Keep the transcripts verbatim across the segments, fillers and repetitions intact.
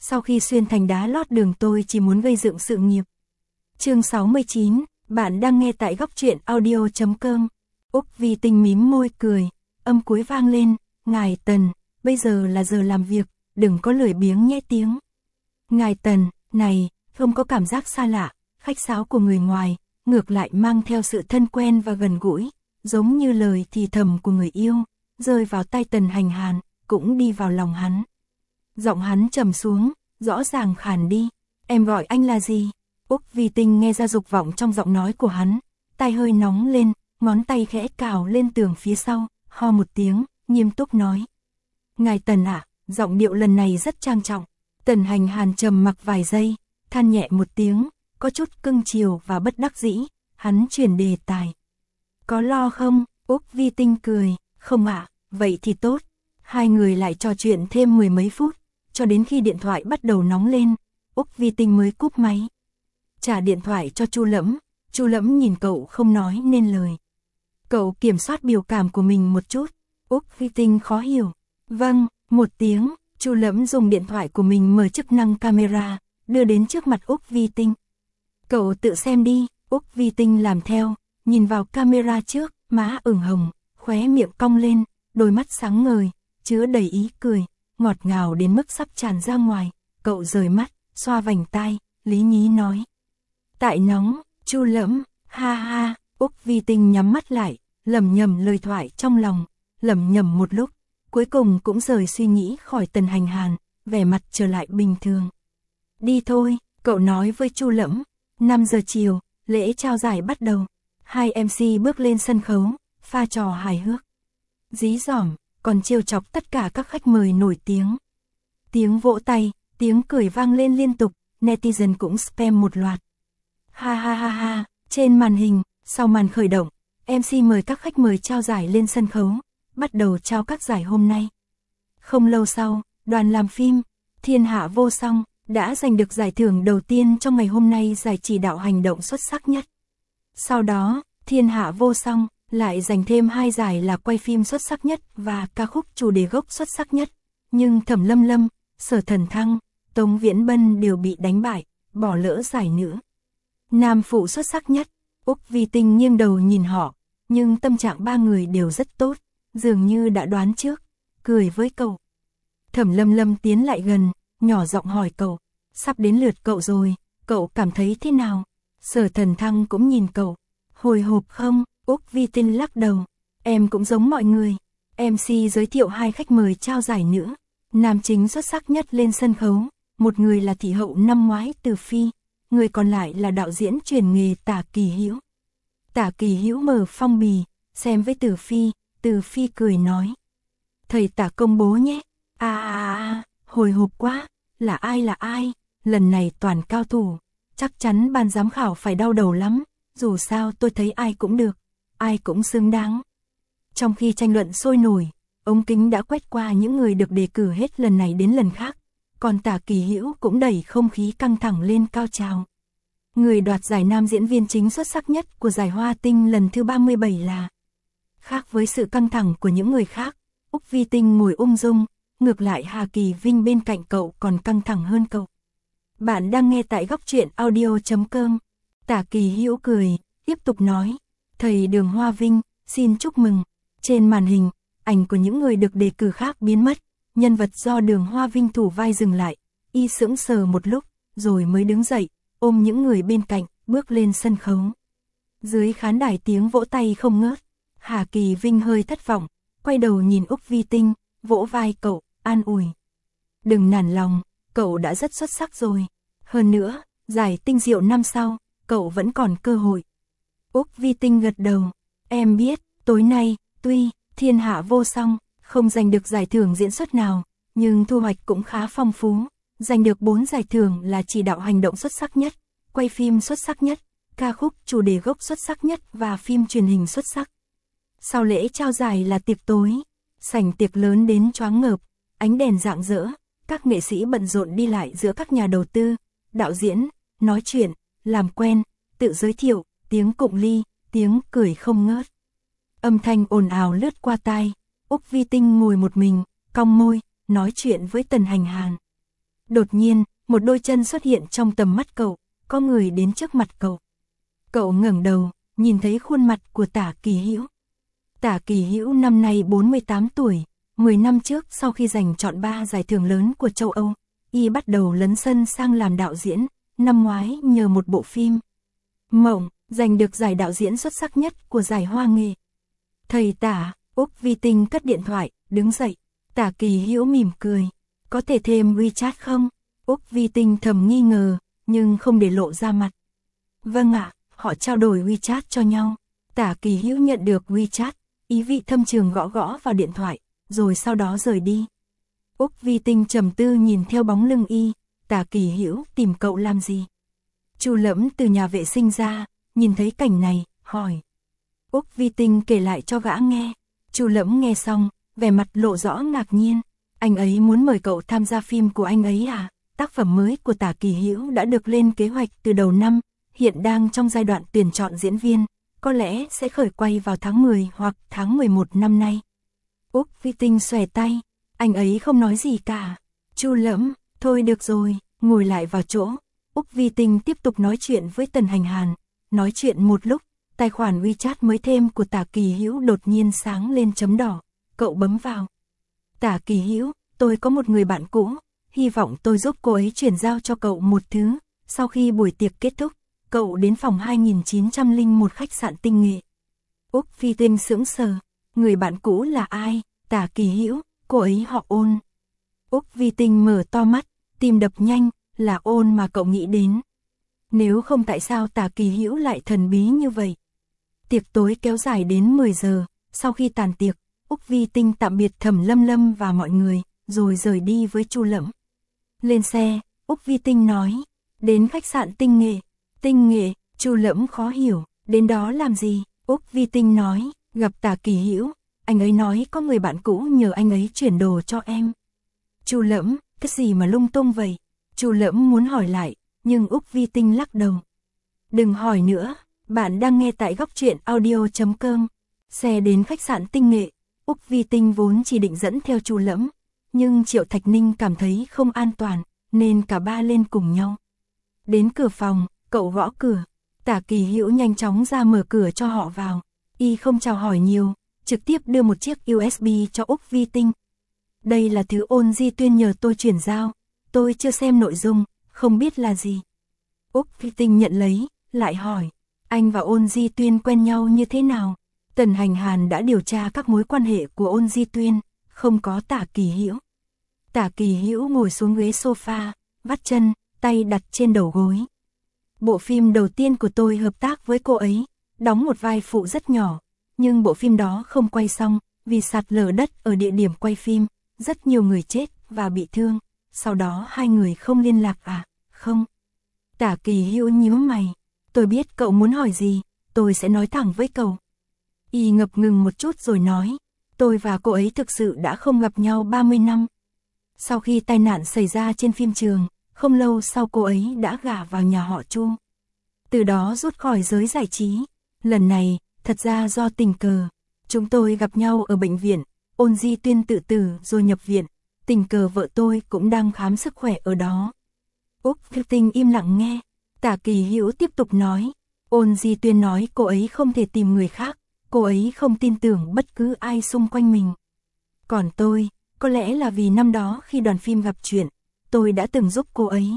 sau khi xuyên thành đá lót đường tôi chỉ muốn gây dựng sự nghiệp. Chương sáu mươi chín, bạn đang nghe tại góc truyện audio chấm com. Úc Vi Tinh mím môi cười, âm cuối vang lên, ngài Tần, bây giờ là giờ làm việc, đừng có lười biếng nhẽ tiếng. Ngài Tần, này, không có cảm giác xa lạ, khách sáo của người ngoài, ngược lại mang theo sự thân quen và gần gũi, giống như lời thì thầm của người yêu, rơi vào tai Tần Hành Hàn, cũng đi vào lòng hắn. Giọng hắn trầm xuống, rõ ràng khàn đi, em gọi anh là gì? Úc Vi Tinh nghe ra dục vọng trong giọng nói của hắn, tai hơi nóng lên, ngón tay khẽ cào lên tường phía sau, ho một tiếng, nghiêm túc nói. Ngài Tần ạ, giọng điệu lần này rất trang trọng. Tần Hành Hàn trầm mặc vài giây, than nhẹ một tiếng, có chút cưng chiều và bất đắc dĩ, hắn chuyển đề tài. Có lo không? Úc Vi Tinh cười, không ạ, vậy thì tốt. Hai người lại trò chuyện thêm mười mấy phút, cho đến khi điện thoại bắt đầu nóng lên, Úc Vi Tinh mới cúp máy. Trả điện thoại cho Chu Lẫm, Chu Lẫm nhìn cậu không nói nên lời. Cậu kiểm soát biểu cảm của mình một chút, Úc Vi Tinh khó hiểu. Vâng, một tiếng, Chu Lẫm dùng điện thoại của mình mở chức năng camera, đưa đến trước mặt Úc Vi Tinh. Cậu tự xem đi, Úc Vi Tinh làm theo, nhìn vào camera trước, má ửng hồng, khóe miệng cong lên, đôi mắt sáng ngời, chứa đầy ý cười, ngọt ngào đến mức sắp tràn ra ngoài. Cậu rời mắt, xoa vành tai, lý nhí nói. Tại nóng, Chu Lẫm, ha ha, Úc Vi Tinh nhắm mắt lại, lẩm nhẩm lời thoại trong lòng, lẩm nhẩm một lúc, cuối cùng cũng rời suy nghĩ khỏi Tần Hành Hàn, vẻ mặt trở lại bình thường. Đi thôi, cậu nói với Chu Lẫm. năm giờ chiều, lễ trao giải bắt đầu. Hai em xê bước lên sân khấu, pha trò hài hước, dí dỏm, còn trêu chọc tất cả các khách mời nổi tiếng. Tiếng vỗ tay, tiếng cười vang lên liên tục, netizen cũng spam một loạt. Ha ha ha ha, trên màn hình, sau màn khởi động, em xê mời các khách mời trao giải lên sân khấu, bắt đầu trao các giải hôm nay. Không lâu sau, đoàn làm phim Thiên Hạ Vô Song đã giành được giải thưởng đầu tiên trong ngày hôm nay, giải chỉ đạo hành động xuất sắc nhất. Sau đó, Thiên Hạ Vô Song lại giành thêm hai giải là quay phim xuất sắc nhất và ca khúc chủ đề gốc xuất sắc nhất. Nhưng Thẩm Lâm Lâm, Sở Thần Thăng, Tống Viễn Bân đều bị đánh bại, bỏ lỡ giải nữa. Nam phụ xuất sắc nhất, Úc Vi Tinh nghiêng đầu nhìn họ, nhưng tâm trạng ba người đều rất tốt, dường như đã đoán trước, cười với cậu. Thẩm Lâm Lâm tiến lại gần, nhỏ giọng hỏi cậu, sắp đến lượt cậu rồi, cậu cảm thấy thế nào? Sở Thần Thăng cũng nhìn cậu, hồi hộp không? Úc Vi Tinh lắc đầu, em cũng giống mọi người. em xê giới thiệu hai khách mời trao giải nữa. Nam chính xuất sắc nhất lên sân khấu, một người là thị hậu năm ngoái Từ Phi, người còn lại là đạo diễn truyền nghề Tả Kỳ Hữu. Tả Kỳ Hữu mở phong bì, xem với Từ Phi, Từ Phi cười nói. Thầy Tả công bố nhé. À à à, hồi hộp quá, là ai là ai, lần này toàn cao thủ, chắc chắn ban giám khảo phải đau đầu lắm, dù sao tôi thấy ai cũng được, ai cũng xứng đáng. Trong khi tranh luận sôi nổi, ống kính đã quét qua những người được đề cử hết lần này đến lần khác, còn Tả Kỳ Hữu cũng đẩy không khí căng thẳng lên cao trào. Người đoạt giải nam diễn viên chính xuất sắc nhất của giải Hoa Tinh lần thứ ba mươi bảy là... Khác với sự căng thẳng của những người khác, Úc Vi Tinh ngồi ung dung, ngược lại Hà Kỳ Vinh bên cạnh cậu còn căng thẳng hơn cậu. Bạn đang nghe tại góc truyện audio chấm com. Tả Kỳ Hữu cười, tiếp tục nói, thầy Đường Hoa Vinh, xin chúc mừng. Trên màn hình, ảnh của những người được đề cử khác biến mất, nhân vật do Đường Hoa Vinh thủ vai dừng lại, y sững sờ một lúc, rồi mới đứng dậy, ôm những người bên cạnh, bước lên sân khấu. Dưới khán đài tiếng vỗ tay không ngớt, Hà Kỳ Vinh hơi thất vọng, quay đầu nhìn Úc Vi Tinh, vỗ vai cậu, an ủi. Đừng nản lòng, cậu đã rất xuất sắc rồi. Hơn nữa, giải Tinh Diệu năm sau, cậu vẫn còn cơ hội. Úc Vi Tinh gật đầu, em biết, tối nay, tuy Thiên Hạ Vô Song không giành được giải thưởng diễn xuất nào, nhưng thu hoạch cũng khá phong phú, giành được bốn giải thưởng là chỉ đạo hành động xuất sắc nhất, quay phim xuất sắc nhất, ca khúc chủ đề gốc xuất sắc nhất và phim truyền hình xuất sắc. Sau lễ trao giải là tiệc tối, sảnh tiệc lớn đến choáng ngợp, ánh đèn rạng rỡ, các nghệ sĩ bận rộn đi lại giữa các nhà đầu tư, đạo diễn, nói chuyện, làm quen, tự giới thiệu, tiếng cụng ly, tiếng cười không ngớt. Âm thanh ồn ào lướt qua tai, Úc Vi Tinh ngồi một mình, cong môi, nói chuyện với Tần Hành Hàn. Đột nhiên, một đôi chân xuất hiện trong tầm mắt cậu, có người đến trước mặt cậu. Cậu ngẩng đầu, nhìn thấy khuôn mặt của Tả Kỳ Hữu. Tả Kỳ Hữu năm nay bốn mươi tám tuổi, mười năm trước sau khi giành chọn ba giải thưởng lớn của châu Âu, y bắt đầu lấn sân sang làm đạo diễn, năm ngoái nhờ một bộ phim Mộng, giành được giải đạo diễn xuất sắc nhất của giải Hoa Nghệ. Thầy Tả, Úc Vi Tinh cất điện thoại, đứng dậy. Tả Kỳ Hữu mỉm cười, có thể thêm WeChat không? Úc Vi Tinh thầm nghi ngờ, nhưng không để lộ ra mặt. Vâng ạ, họ trao đổi WeChat cho nhau. Tả Kỳ Hữu nhận được WeChat, ý vị thâm trường gõ gõ vào điện thoại, rồi sau đó rời đi. Úc Vi Tinh trầm tư nhìn theo bóng lưng y. Tả Kỳ Hữu tìm cậu làm gì? Chu Lẫm từ nhà vệ sinh ra, nhìn thấy cảnh này, hỏi. Úc Vi Tinh kể lại cho gã nghe. Chu Lẫm nghe xong, vẻ mặt lộ rõ ngạc nhiên. Anh ấy muốn mời cậu tham gia phim của anh ấy à? Tác phẩm mới của Tả Kỳ Hữu đã được lên kế hoạch từ đầu năm, hiện đang trong giai đoạn tuyển chọn diễn viên, có lẽ sẽ khởi quay vào tháng mười hoặc tháng mười một năm nay. Úc Vi Tinh xòe tay, anh ấy không nói gì cả. Chu Lẫm, thôi được rồi, ngồi lại vào chỗ. Úc Vi Tinh tiếp tục nói chuyện với Tần Hành Hàn. Nói chuyện một lúc, tài khoản WeChat mới thêm của Tả Kỳ Hữu đột nhiên sáng lên chấm đỏ. Cậu bấm vào. Tả Kỳ Hữu, tôi có một người bạn cũ, hy vọng tôi giúp cô ấy chuyển giao cho cậu một thứ. Sau khi buổi tiệc kết thúc, cậu đến phòng hai nghìn chín trăm lẻ một khách sạn Tinh Nghệ. Úc Vi Tinh sững sờ, người bạn cũ là ai? Tả Kỳ Hữu, cô ấy họ Ôn. Úc Vi Tinh mở to mắt, tim đập nhanh, là Ôn mà cậu nghĩ đến. Nếu không tại sao Tả Kỳ Hữu lại thần bí như vậy? Tiệc tối kéo dài đến mười giờ, sau khi tàn tiệc, Úc Vi Tinh tạm biệt Thẩm Lâm Lâm và mọi người, rồi rời đi với Chu Lẫm. Lên xe, Úc Vi Tinh nói, đến khách sạn Tinh Nghệ. Tinh Nghệ, Chu Lẫm khó hiểu, đến đó làm gì? Úc Vi Tinh nói, gặp Tả Kỳ Hữu, anh ấy nói có người bạn cũ nhờ anh ấy chuyển đồ cho em. Chu Lẫm, cái gì mà lung tung vậy? Chu Lẫm muốn hỏi lại, nhưng Úc Vi Tinh lắc đầu. Đừng hỏi nữa, bạn đang nghe tại góc truyện audio chấm com. Xe đến khách sạn Tinh Nghệ, Úc Vi Tinh vốn chỉ định dẫn theo Chu Lẫm, nhưng Triệu Thạch Ninh cảm thấy không an toàn, nên cả ba lên cùng nhau. Đến cửa phòng, cậu gõ cửa, Tả Kỳ Hữu nhanh chóng ra mở cửa cho họ vào. Y không chào hỏi nhiều, trực tiếp đưa một chiếc u ét bê cho Úc Vi Tinh. Đây là thứ Ôn Di Tuyên nhờ tôi chuyển giao, tôi chưa xem nội dung, không biết là gì. Úc Vi Tinh nhận lấy, lại hỏi, anh và Ôn Di Tuyên quen nhau như thế nào? Tần Hành Hàn đã điều tra các mối quan hệ của Ôn Di Tuyên, không có Tả Kỳ Hữu. Tả Kỳ Hữu ngồi xuống ghế sofa, vắt chân, tay đặt trên đầu gối. Bộ phim đầu tiên của tôi hợp tác với cô ấy, đóng một vai phụ rất nhỏ, nhưng bộ phim đó không quay xong, vì sạt lở đất ở địa điểm quay phim, rất nhiều người chết và bị thương, sau đó hai người không liên lạc à? Không. Tả Kỳ Hữu nhíu mày, tôi biết cậu muốn hỏi gì, tôi sẽ nói thẳng với cậu. Y ngập ngừng một chút rồi nói, tôi và cô ấy thực sự đã không gặp nhau ba mươi năm. Sau khi tai nạn xảy ra trên phim trường, không lâu sau cô ấy đã gả vào nhà họ Chu. Từ đó rút khỏi giới giải trí. Lần này, thật ra do tình cờ. Chúng tôi gặp nhau ở bệnh viện, Ôn Di Tuyên tự tử rồi nhập viện. Tình cờ vợ tôi cũng đang khám sức khỏe ở đó. Úc Vi Tinh im lặng nghe. Tả Kỳ Hữu tiếp tục nói, Ôn Di Tuyên nói cô ấy không thể tìm người khác, cô ấy không tin tưởng bất cứ ai xung quanh mình. Còn tôi, có lẽ là vì năm đó khi đoàn phim gặp chuyện, tôi đã từng giúp cô ấy.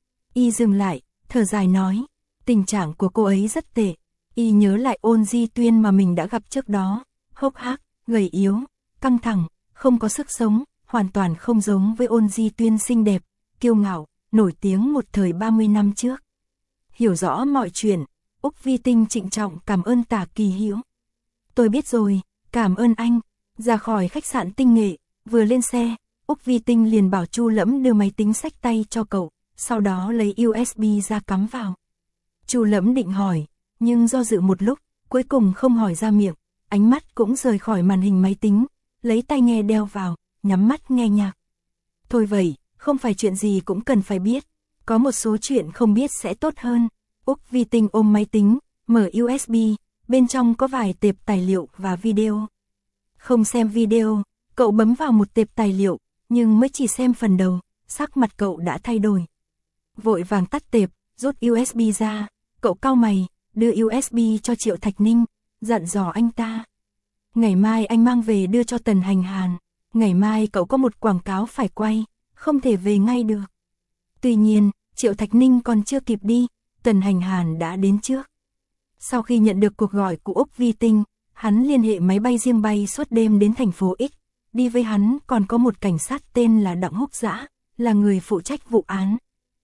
Y dừng lại, thở dài nói, tình trạng của cô ấy rất tệ. Y nhớ lại Ôn Di Tuyên mà mình đã gặp trước đó, hốc hác, gầy yếu, căng thẳng, không có sức sống, hoàn toàn không giống với Ôn Di Tuyên xinh đẹp, kiêu ngạo, nổi tiếng một thời ba mươi năm trước. Hiểu rõ mọi chuyện, Úc Vi Tinh trịnh trọng cảm ơn Tả Kỳ Hữu. Tôi biết rồi, cảm ơn anh. Ra khỏi khách sạn Tinh Nghệ, vừa lên xe, Úc Vi Tinh liền bảo Chu Lẫm đưa máy tính xách tay cho cậu, sau đó lấy u ét bê ra cắm vào. Chu Lẫm định hỏi, nhưng do dự một lúc, cuối cùng không hỏi ra miệng, ánh mắt cũng rời khỏi màn hình máy tính, lấy tai nghe đeo vào, nhắm mắt nghe nhạc. Thôi vậy, không phải chuyện gì cũng cần phải biết, có một số chuyện không biết sẽ tốt hơn. Úc Vi Tinh ôm máy tính, mở u ét bê, bên trong có vài tệp tài liệu và video. Không xem video, cậu bấm vào một tệp tài liệu, nhưng mới chỉ xem phần đầu, sắc mặt cậu đã thay đổi. Vội vàng tắt tệp, rút u ét bê ra, cậu cau mày, đưa u ét bê cho Triệu Thạch Ninh, dặn dò anh ta. Ngày mai anh mang về đưa cho Tần Hành Hàn, ngày mai cậu có một quảng cáo phải quay, không thể về ngay được. Tuy nhiên, Triệu Thạch Ninh còn chưa kịp đi, Tần Hành Hàn đã đến trước. Sau khi nhận được cuộc gọi của Úc Vi Tinh, hắn liên hệ máy bay riêng bay suốt đêm đến thành phố X, đi với hắn còn có một cảnh sát tên là Đặng Húc Dã, là người phụ trách vụ án.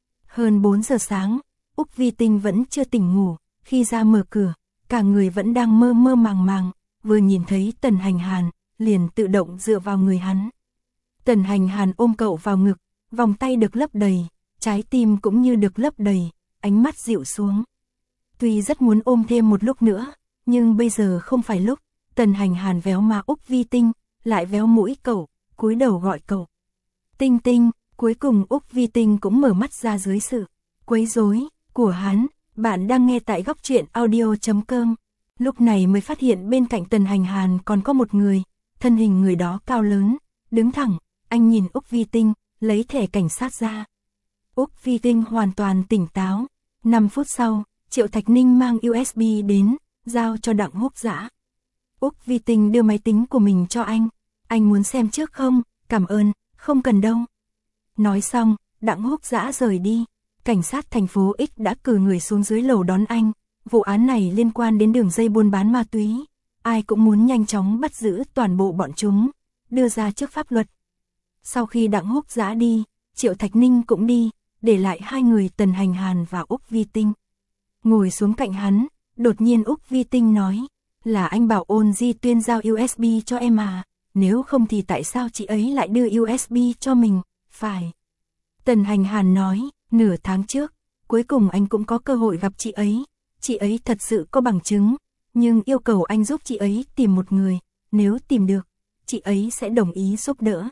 Hơn bốn giờ sáng, Úc Vi Tinh vẫn chưa tỉnh ngủ, khi ra mở cửa, cả người vẫn đang mơ mơ màng màng, vừa nhìn thấy Tần Hành Hàn, liền tự động dựa vào người hắn. Tần Hành Hàn ôm cậu vào ngực, vòng tay được lấp đầy, trái tim cũng như được lấp đầy, ánh mắt dịu xuống. Tuy rất muốn ôm thêm một lúc nữa, nhưng bây giờ không phải lúc. Tần Hành Hàn véo má Úc Vi Tinh, lại véo mũi cậu, cúi đầu gọi cậu. Tinh Tinh, cuối cùng Úc Vi Tinh cũng mở mắt ra dưới sự quấy rối của hắn. Bạn đang nghe tại góc truyện audio chấm com. Lúc này mới phát hiện bên cạnh Tần Hành Hàn còn có một người, thân hình người đó cao lớn, đứng thẳng. Anh nhìn Úc Vi Tinh, lấy thẻ cảnh sát ra. Úc Vi Tinh hoàn toàn tỉnh táo. năm phút sau, Triệu Thạch Ninh mang u ét bê đến, giao cho Đặng Húc Dã. Úc Vi Tinh đưa máy tính của mình cho anh. Anh muốn xem trước không? Cảm ơn, không cần đâu. Nói xong, Đặng Húc Dã rời đi. Cảnh sát thành phố X đã cử người xuống dưới lầu đón anh. Vụ án này liên quan đến đường dây buôn bán ma túy. Ai cũng muốn nhanh chóng bắt giữ toàn bộ bọn chúng, đưa ra trước pháp luật. Sau khi Đặng Húc Dã đi, Triệu Thạch Ninh cũng đi, để lại hai người Tần Hành Hàn và Úc Vi Tinh. Ngồi xuống cạnh hắn, đột nhiên Úc Vi Tinh nói, là anh bảo Ôn Di Tuyên giao u ét bê cho em à, nếu không thì tại sao chị ấy lại đưa u ét bê cho mình, phải. Tần Hành Hàn nói, nửa tháng trước, cuối cùng anh cũng có cơ hội gặp chị ấy, chị ấy thật sự có bằng chứng, nhưng yêu cầu anh giúp chị ấy tìm một người, nếu tìm được, chị ấy sẽ đồng ý giúp đỡ.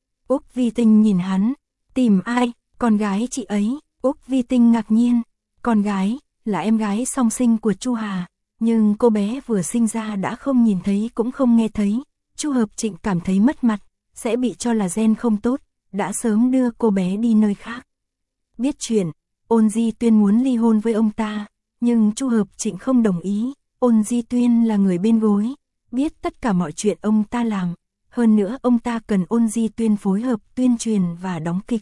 Úc Vi Tinh nhìn hắn, tìm ai, con gái chị ấy. Úc Vi Tinh ngạc nhiên, con gái, là em gái song sinh của Chu Hà, nhưng cô bé vừa sinh ra đã không nhìn thấy cũng không nghe thấy. Chu Hợp Trịnh cảm thấy mất mặt, sẽ bị cho là gen không tốt, đã sớm đưa cô bé đi nơi khác. Biết chuyện, Ôn Di Tuyên muốn ly hôn với ông ta, nhưng Chu Hợp Trịnh không đồng ý. Ôn Di Tuyên là người bên gối, biết tất cả mọi chuyện ông ta làm. Hơn nữa ông ta cần Ôn Di Tuyên phối hợp tuyên truyền và đóng kịch.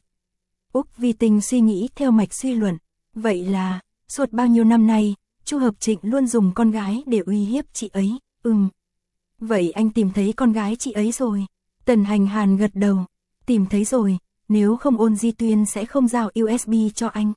Úc Vi Tinh suy nghĩ theo mạch suy luận, vậy là, suốt bao nhiêu năm nay, Chu Hợp Trịnh luôn dùng con gái để uy hiếp chị ấy, ừm. Vậy anh tìm thấy con gái chị ấy rồi. Tần Hành Hàn gật đầu, tìm thấy rồi, nếu không Ôn Di Tuyên sẽ không giao u ét bê cho anh.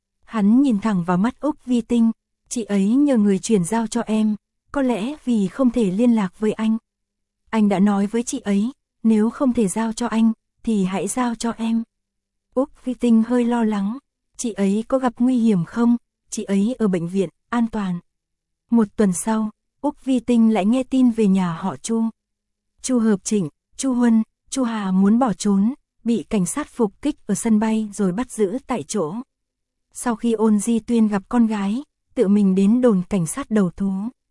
Hắn nhìn thẳng vào mắt Úc Vi Tinh, chị ấy nhờ người chuyển giao cho em, có lẽ vì không thể liên lạc với anh. Anh đã nói với chị ấy, nếu không thể giao cho anh, thì hãy giao cho em. Úc Vi Tinh hơi lo lắng, chị ấy có gặp nguy hiểm không? Chị ấy ở bệnh viện, an toàn. Một tuần sau, Úc Vi Tinh lại nghe tin về nhà họ Chu. Chu Hợp Trịnh, Chu Huân, Chu Hà muốn bỏ trốn, bị cảnh sát phục kích ở sân bay rồi bắt giữ tại chỗ. Sau khi Ôn Di Tuyên gặp con gái, tự mình đến đồn cảnh sát đầu thú.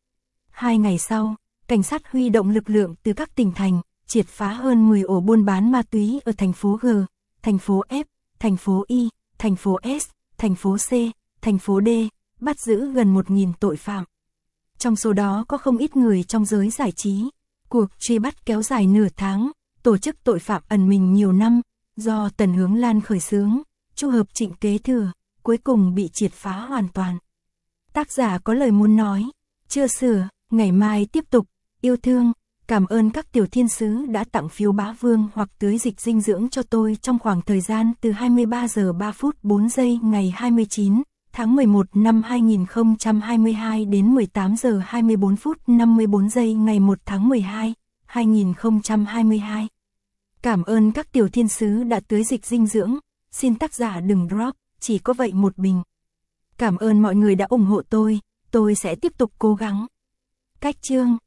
Hai ngày sau, cảnh sát huy động lực lượng từ các tỉnh thành, triệt phá hơn mười ổ buôn bán ma túy ở thành phố G, thành phố F, thành phố Y, thành phố S, thành phố C, thành phố D, bắt giữ gần một nghìn tội phạm. Trong số đó có không ít người trong giới giải trí. Cuộc truy bắt kéo dài nửa tháng, tổ chức tội phạm ẩn mình nhiều năm, do Tần Hướng Lan khởi xướng, Chu Hợp Trịnh kế thừa, cuối cùng bị triệt phá hoàn toàn. Tác giả có lời muốn nói, chưa sửa, ngày mai tiếp tục, yêu thương, cảm ơn các tiểu thiên sứ đã tặng phiếu bá vương hoặc tưới dịch dinh dưỡng cho tôi trong khoảng thời gian từ hai mươi ba giờ ba phút bốn giây ngày hai mươi chín tháng mười một năm hai nghìn không trăm hai mươi hai đến mười tám giờ hai mươi bốn phút năm mươi bốn giây ngày một tháng mười hai, hai nghìn không trăm hai mươi hai. Cảm ơn các tiểu thiên sứ đã tưới dịch dinh dưỡng, xin tác giả đừng drop, chỉ có vậy một bình. Cảm ơn mọi người đã ủng hộ tôi, tôi sẽ tiếp tục cố gắng. Cách chương